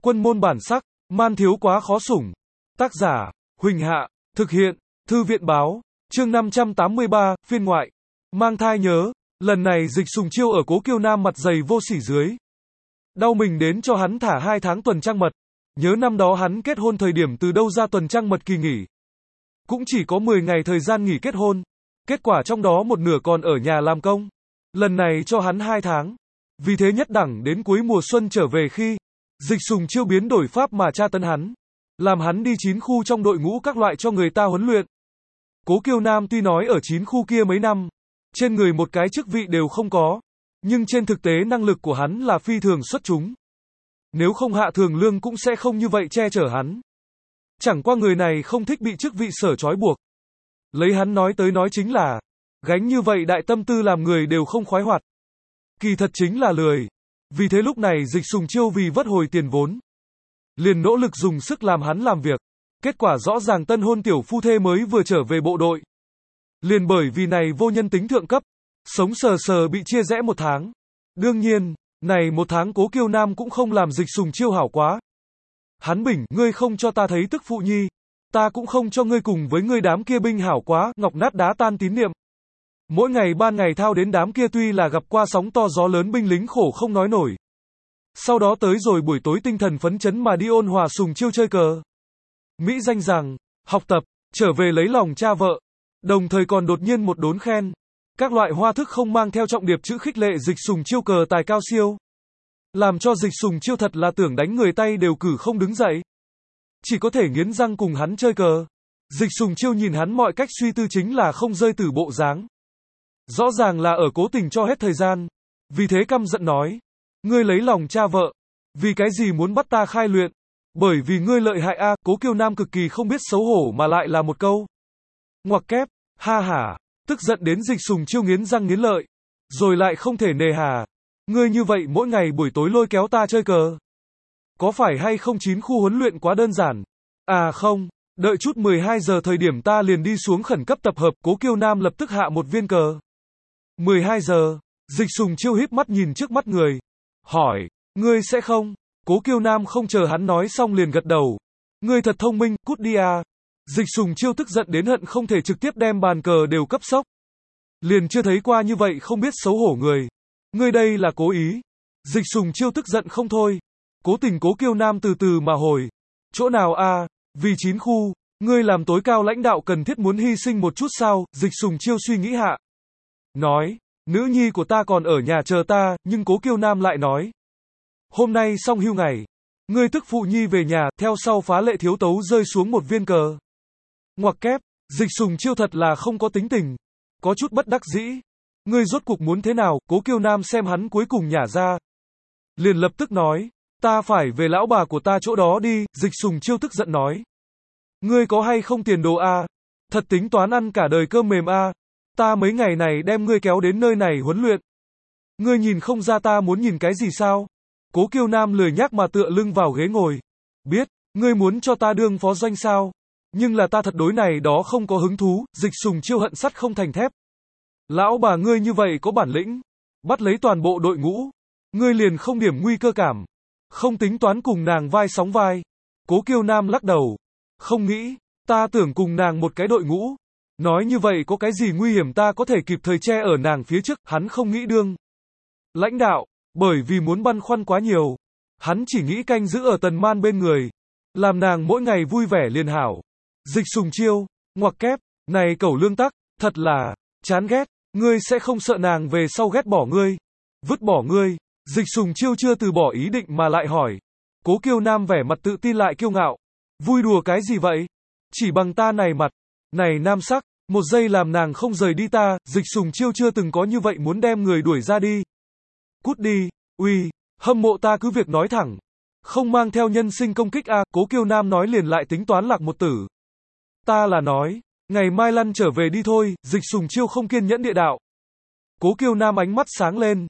Quân môn bản sắc, man thiếu quá khó sủng. Tác giả, Huỳnh Hạ, thực hiện, Thư viện báo, chương 583, phiên ngoại. Mang thai nhớ, lần này Dịch Sùng Chiêu ở Cố Kiêu Nam mặt dày vô sỉ dưới. Đau mình đến cho hắn thả 2 tháng tuần trăng mật. Nhớ năm đó hắn kết hôn thời điểm từ đâu ra tuần trăng mật kỳ nghỉ. Cũng chỉ có 10 ngày thời gian nghỉ kết hôn. Kết quả trong đó một nửa còn ở nhà làm công. Lần này cho hắn 2 tháng. Vì thế nhất đẳng đến cuối mùa xuân trở về khi Dịch Sùng Chiêu biến đổi pháp mà tra tấn hắn. Làm hắn đi 9 khu trong đội ngũ các loại cho người ta huấn luyện. Cố Kiêu Nam tuy nói ở 9 khu kia mấy năm, trên người một cái chức vị đều không có, nhưng trên thực tế năng lực của hắn là phi thường xuất chúng. Nếu không hạ thường lương cũng sẽ không như vậy che chở hắn. Chẳng qua người này không thích bị chức vị sở trói buộc. Lấy hắn nói tới nói chính là, gánh như vậy đại tâm tư làm người đều không khoái hoạt. Kỳ thật chính là lười. Vì thế lúc này Dịch Sùng Chiêu vì vất hồi tiền vốn, liền nỗ lực dùng sức làm hắn làm việc. Kết quả rõ ràng tân hôn tiểu phu thê mới vừa trở về bộ đội. Liền bởi vì này vô nhân tính thượng cấp, sống sờ sờ bị chia rẽ 1 tháng. Đương nhiên, này 1 tháng Cố Kiêu Nam cũng không làm Dịch Sùng Chiêu hảo quá. Hắn bình, ngươi không cho ta thấy tức phụ nhi, ta cũng không cho ngươi cùng với ngươi đám kia binh hảo quá, ngọc nát đá tan tín niệm. Mỗi ngày ban ngày thao đến đám kia tuy là gặp qua sóng to gió lớn binh lính khổ không nói nổi. Sau đó tới rồi buổi tối tinh thần phấn chấn mà đi ôn hòa Sùng Chiêu chơi cờ. Mỹ danh rằng, học tập, trở về lấy lòng cha vợ. Đồng thời còn đột nhiên một đốn khen. Các loại hoa thức không mang theo trọng điệp chữ khích lệ Dịch Sùng Chiêu cờ tài cao siêu. Làm cho Dịch Sùng Chiêu thật là tưởng đánh người tay đều cử không đứng dậy. Chỉ có thể nghiến răng cùng hắn chơi cờ. Dịch Sùng Chiêu nhìn hắn mọi cách suy tư chính là không rơi từ bộ dáng. Rõ ràng là ở cố tình cho hết thời gian. Vì thế căm giận nói. Ngươi lấy lòng cha vợ. Vì cái gì muốn bắt ta khai luyện? Bởi vì ngươi lợi hại a. Cố Kiêu Nam cực kỳ không biết xấu hổ mà lại là một câu. Ngoặc kép, ha hả. Tức giận đến Dịch Sùng Chiêu nghiến răng nghiến lợi. Rồi lại không thể nề hà. Ngươi như vậy mỗi ngày buổi tối lôi kéo ta chơi cờ. Có phải hay không 9 khu huấn luyện quá đơn giản? À không, đợi chút 12 giờ thời điểm ta liền đi xuống khẩn cấp tập hợp. Cố Kiêu Nam lập tức hạ một viên cờ. 12 giờ, Dịch Sùng Chiêu híp mắt nhìn trước mắt người. Hỏi, ngươi sẽ không? Cố Kiêu Nam không chờ hắn nói xong liền gật đầu. Ngươi thật thông minh, cút đi à. Dịch Sùng Chiêu tức giận đến hận không thể trực tiếp đem bàn cờ đều cấp sốc. Liền chưa thấy qua như vậy không biết xấu hổ người. Ngươi đây là cố ý. Dịch Sùng Chiêu tức giận không thôi. Cố tình Cố Kiêu Nam từ từ mà hồi. Chỗ nào a? Vì 9 khu, ngươi làm tối cao lãnh đạo cần thiết muốn hy sinh một chút sao? Dịch Sùng Chiêu suy nghĩ hạ. Nói, nữ nhi của ta còn ở nhà chờ ta, nhưng Cố Kiêu Nam lại nói. Hôm nay xong hưu ngày. Ngươi tức phụ nhi về nhà, theo sau phá lệ thiếu tấu rơi xuống một viên cờ. Ngoặc kép, Dịch Sùng Chiêu thật là không có tính tình. Có chút bất đắc dĩ. Ngươi rốt cuộc muốn thế nào? Cố Kiêu Nam xem hắn cuối cùng nhả ra. Liền lập tức nói. Ta phải về lão bà của ta chỗ đó đi. Dịch Sùng Chiêu tức giận nói. Ngươi có hay không tiền đồ a? Thật tính toán ăn cả đời cơm mềm a? Ta mấy ngày này đem ngươi kéo đến nơi này huấn luyện. Ngươi nhìn không ra ta muốn nhìn cái gì sao? Cố Kiêu Nam lười nhác mà tựa lưng vào ghế ngồi. Biết, ngươi muốn cho ta đương phó doanh sao? Nhưng là ta thật đối này đó không có hứng thú. Dịch Sùng Chiêu hận sắt không thành thép. Lão bà ngươi như vậy có bản lĩnh. Bắt lấy toàn bộ đội ngũ. Ngươi liền không điểm nguy cơ cảm. Không tính toán cùng nàng vai sóng vai. Cố Kiêu Nam lắc đầu. Không nghĩ, ta tưởng cùng nàng một cái đội ngũ. Nói như vậy có cái gì nguy hiểm ta có thể kịp thời che ở nàng phía trước. Hắn không nghĩ đương lãnh đạo. Bởi vì muốn băn khoăn quá nhiều. Hắn chỉ nghĩ canh giữ ở Tần Man bên người. Làm nàng mỗi ngày vui vẻ liền hảo. Dịch Sùng Chiêu, ngoặc kép, này cẩu lương tắc, thật là chán ghét. Ngươi sẽ không sợ nàng về sau ghét bỏ ngươi, vứt bỏ ngươi? Dịch Sùng Chiêu chưa từ bỏ ý định mà lại hỏi. Cố Kiêu Nam vẻ mặt tự tin lại kiêu ngạo. Vui đùa cái gì vậy? Chỉ bằng ta này mặt, này nam sắc, một giây làm nàng không rời đi ta. Dịch Sùng Chiêu chưa từng có như vậy muốn đem người đuổi ra đi. Cút đi, uy, hâm mộ ta cứ việc nói thẳng. Không mang theo nhân sinh công kích a. Cố Kiêu Nam nói liền lại tính toán lạc một tử. Ta là nói, ngày mai lăn trở về đi thôi. Dịch Sùng Chiêu không kiên nhẫn địa đạo. Cố Kiêu Nam ánh mắt sáng lên.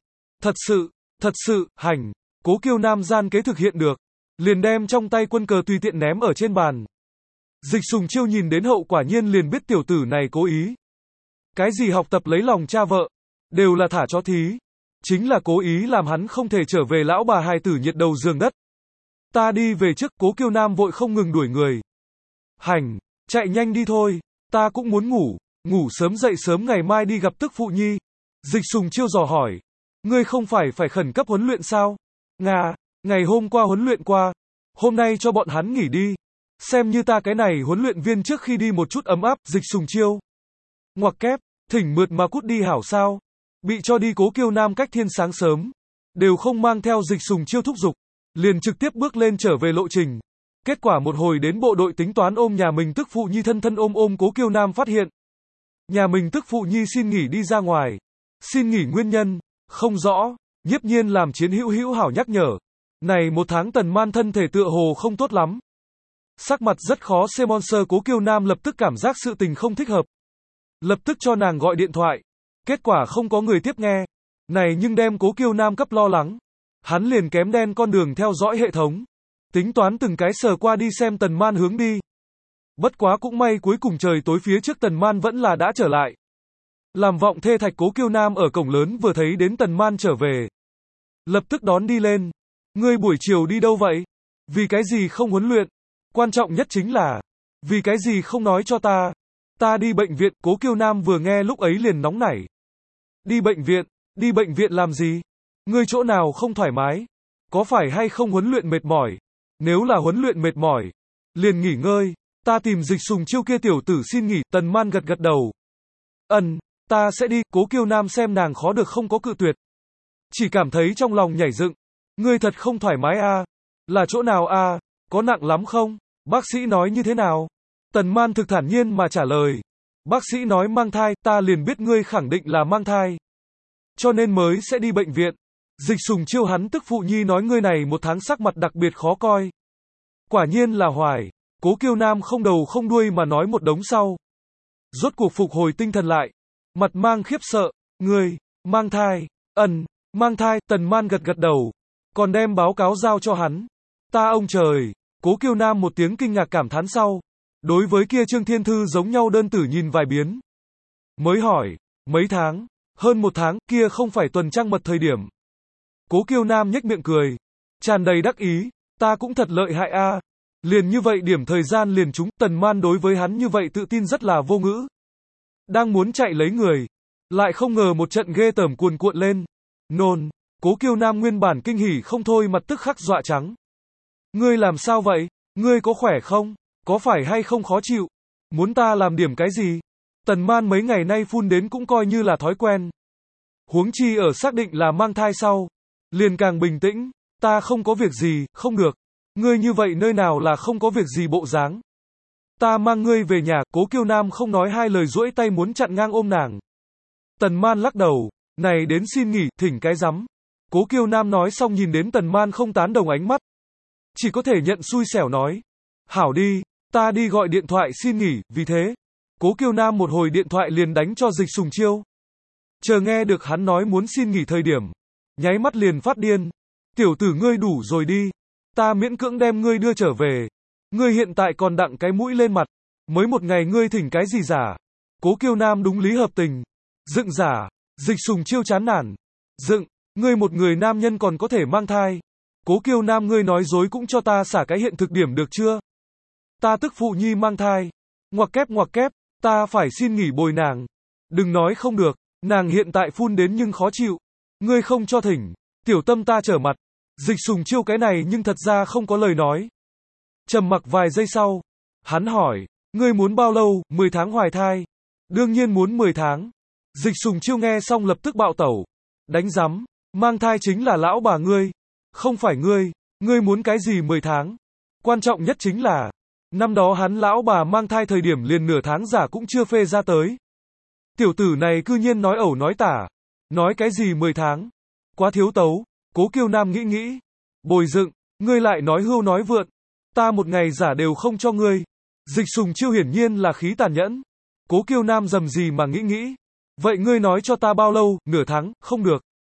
Thật sự, hành. Cố Kiêu Nam gian kế thực hiện được. Liền đem trong tay quân cờ tùy tiện ném ở trên bàn. Dịch Sùng Chiêu nhìn đến hậu quả nhiên liền biết tiểu tử này cố ý. Cái gì học tập lấy lòng cha vợ, đều là thả chó thí. Chính là cố ý làm hắn không thể trở về lão bà hài tử nhiệt đầu giường đất. Ta đi về trước, Cố Kiêu Nam vội không ngừng đuổi người. Hành, chạy nhanh đi thôi, ta cũng muốn ngủ, ngủ sớm dậy sớm ngày mai đi gặp tức phụ nhi. Dịch Sùng Chiêu dò hỏi, ngươi không phải khẩn cấp huấn luyện sao? Ngày hôm qua huấn luyện qua, hôm nay cho bọn hắn nghỉ đi. Xem như ta cái này huấn luyện viên trước khi đi một chút ấm áp. Dịch Sùng Chiêu ngoặc kép, thỉnh mượt mà cút đi hảo sao? Bị cho đi. Cố Kiêu Nam cách thiên sáng sớm, đều không mang theo Dịch Sùng Chiêu thúc giục, liền trực tiếp bước lên trở về lộ trình. Kết quả một hồi đến bộ đội tính toán ôm nhà mình tức phụ nhi, thân ôm Cố Kiêu Nam phát hiện nhà mình tức phụ nhi xin nghỉ đi ra ngoài. Xin nghỉ nguyên nhân không rõ. Nhiếp Nhiên làm Chiến Hữu hảo nhắc nhở, này một tháng Tần Man thân thể tựa hồ không tốt lắm, sắc mặt rất khó xem. Monster Cố Kiêu Nam lập tức cảm giác sự tình không thích hợp, lập tức cho nàng gọi điện thoại, kết quả không có người tiếp nghe. Này nhưng đem Cố Kiêu Nam cấp lo lắng, hắn liền kém đen con đường theo dõi hệ thống, tính toán từng cái sờ qua đi xem Tần Man hướng đi. Bất quá cũng may cuối cùng trời tối phía trước Tần Man vẫn là đã trở lại. Làm vọng thê thạch Cố Kiêu Nam ở cổng lớn vừa thấy đến Tần Man trở về, lập tức đón đi lên. Ngươi buổi chiều đi đâu vậy? Vì cái gì không huấn luyện? Quan trọng nhất chính là, vì cái gì không nói cho ta? Ta đi bệnh viện. Cố Kiêu Nam vừa nghe lúc ấy liền nóng nảy. Đi bệnh viện? Đi bệnh viện làm gì? Ngươi chỗ nào không thoải mái? Có phải hay không huấn luyện mệt mỏi? Nếu là huấn luyện mệt mỏi, liền nghỉ ngơi. Ta tìm Dịch Sùng Chiêu kia tiểu tử xin nghỉ. Tần Man gật gật đầu. Ta sẽ đi. Cố Kiêu Nam xem nàng khó được không có cự tuyệt, chỉ cảm thấy trong lòng nhảy dựng. Ngươi thật không thoải mái à? Là chỗ nào à? Có nặng lắm không? Bác sĩ nói như thế nào? Tần Man thực thản nhiên mà trả lời. Bác sĩ nói mang thai. Ta liền biết ngươi khẳng định là mang thai, cho nên mới sẽ đi bệnh viện. Dịch Sùng Chiêu hắn tức phụ nhi nói ngươi này một tháng sắc mặt đặc biệt khó coi. Quả nhiên là hoài. Cố Kiêu Nam không đầu không đuôi mà nói một đống sau, rốt cuộc phục hồi tinh thần lại, mặt mang khiếp sợ. Ngươi mang thai? Mang thai. Tần Man gật gật đầu, còn đem báo cáo giao cho hắn. Ta ông trời. Cố Kiêu Nam một tiếng kinh ngạc cảm thán sau, đối với kia Trương Thiên Thư giống nhau đơn tử nhìn vài biến, mới hỏi, mấy tháng? Hơn một tháng. Kia không phải tuần trăng mật thời điểm? Cố Kiêu Nam nhếch miệng cười, tràn đầy đắc ý. Ta cũng thật lợi hại a. Liền như vậy điểm thời gian liền trúng. Tần Man đối với hắn như vậy tự tin rất là vô ngữ, đang muốn chạy lấy người, lại không ngờ một trận ghê tởm cuồn cuộn lên. Nôn. Cố Kiêu Nam nguyên bản kinh hỉ không thôi mặt tức khắc dọa trắng. Ngươi làm sao vậy? Ngươi có khỏe không? Có phải hay không khó chịu? Muốn ta làm điểm cái gì? Tần Man mấy ngày nay phun đến cũng coi như là thói quen, huống chi ở xác định là mang thai sau, liền càng bình tĩnh. Ta không có việc gì. Không được. Ngươi như vậy nơi nào là không có việc gì bộ dáng? Ta mang ngươi về nhà. Cố Kiêu Nam không nói hai lời duỗi tay muốn chặn ngang ôm nàng. Tần Man lắc đầu, này đến xin nghỉ, thỉnh cái rắm. Cố Kiêu Nam nói xong nhìn đến Tần Man không tán đồng ánh mắt, chỉ có thể nhận xui xẻo nói, hảo đi, ta đi gọi điện thoại xin nghỉ. Vì thế, Cố Kiêu Nam một hồi điện thoại liền đánh cho Dịch Sùng Chiêu. Chờ nghe được hắn nói muốn xin nghỉ thời điểm, nháy mắt liền phát điên. Tiểu tử ngươi đủ rồi đi, ta miễn cưỡng đem ngươi đưa trở về, ngươi hiện tại còn đặng cái mũi lên mặt, mới một ngày ngươi thỉnh cái gì giả? Cố Kiêu Nam đúng lý hợp tình, dựng giả. Dịch Sùng Chiêu chán nản, dựng, ngươi một người nam nhân còn có thể mang thai. Cố Kiêu Nam ngươi nói dối cũng cho ta xả cái hiện thực điểm được chưa? Ta tức phụ nhi mang thai. Ngoặc kép, ta phải xin nghỉ bồi nàng. Đừng nói không được, nàng hiện tại phun đến nhưng khó chịu. Ngươi không cho thỉnh, tiểu tâm ta trở mặt. Dịch Sùng Chiêu cái này nhưng thật ra không có lời nói. Trầm mặc vài giây sau, hắn hỏi, ngươi muốn bao lâu? 10 tháng hoài thai. Đương nhiên muốn 10 tháng. Dịch Sùng Chiêu nghe xong lập tức bạo tẩu. Đánh rắm, mang thai chính là lão bà ngươi, không phải ngươi. Ngươi muốn cái gì 10 tháng? Quan trọng nhất chính là, năm đó hắn lão bà mang thai thời điểm liền nửa tháng giả cũng chưa phê ra tới. Tiểu tử này cư nhiên nói ẩu nói tả. Nói cái gì 10 tháng? Quá thiếu tấu. Cố Kiêu Nam nghĩ. Bồi dựng, ngươi lại nói hưu nói vượn. Ta một ngày giả đều không cho ngươi. Dịch Sùng Chiêu hiển nhiên là khí tàn nhẫn. Cố Kiêu Nam dầm gì mà nghĩ. Vậy ngươi nói cho ta bao lâu? Nửa tháng? Không được.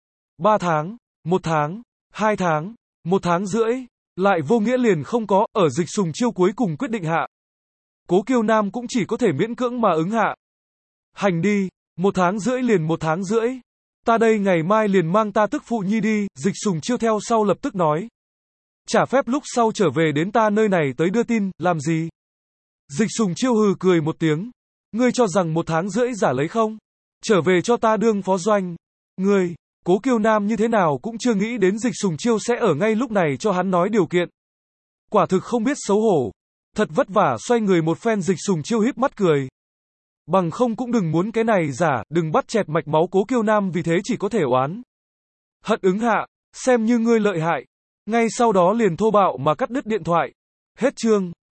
3 tháng, 1 tháng, 2 tháng, 1 tháng rưỡi. Lại vô nghĩa liền không có. Ở Dịch Sùng Chiêu cuối cùng quyết định hạ, Cố Kiêu Nam cũng chỉ có thể miễn cưỡng mà ứng hạ. Hành đi, 1 tháng rưỡi liền 1 tháng rưỡi. Ta đây ngày mai liền mang ta tức phụ nhi đi. Dịch Sùng Chiêu theo sau lập tức nói. Trả phép lúc sau trở về đến ta nơi này tới đưa tin, làm gì? Dịch Sùng Chiêu hừ cười một tiếng. Ngươi cho rằng 1 tháng rưỡi giả lấy không? Trở về cho ta đương phó doanh. Ngươi, Cố Kiêu Nam như thế nào cũng chưa nghĩ đến Dịch Sùng Chiêu sẽ ở ngay lúc này cho hắn nói điều kiện. Quả thực không biết xấu hổ. Thật vất vả xoay người một phen, Dịch Sùng Chiêu híp mắt cười. Bằng không cũng đừng muốn cái này giả, đừng bắt chẹt mạch máu Cố Kiêu Nam vì thế chỉ có thể oán hận ứng hạ, xem như ngươi lợi hại. Ngay sau đó liền thô bạo mà cắt đứt điện thoại. Hết chương.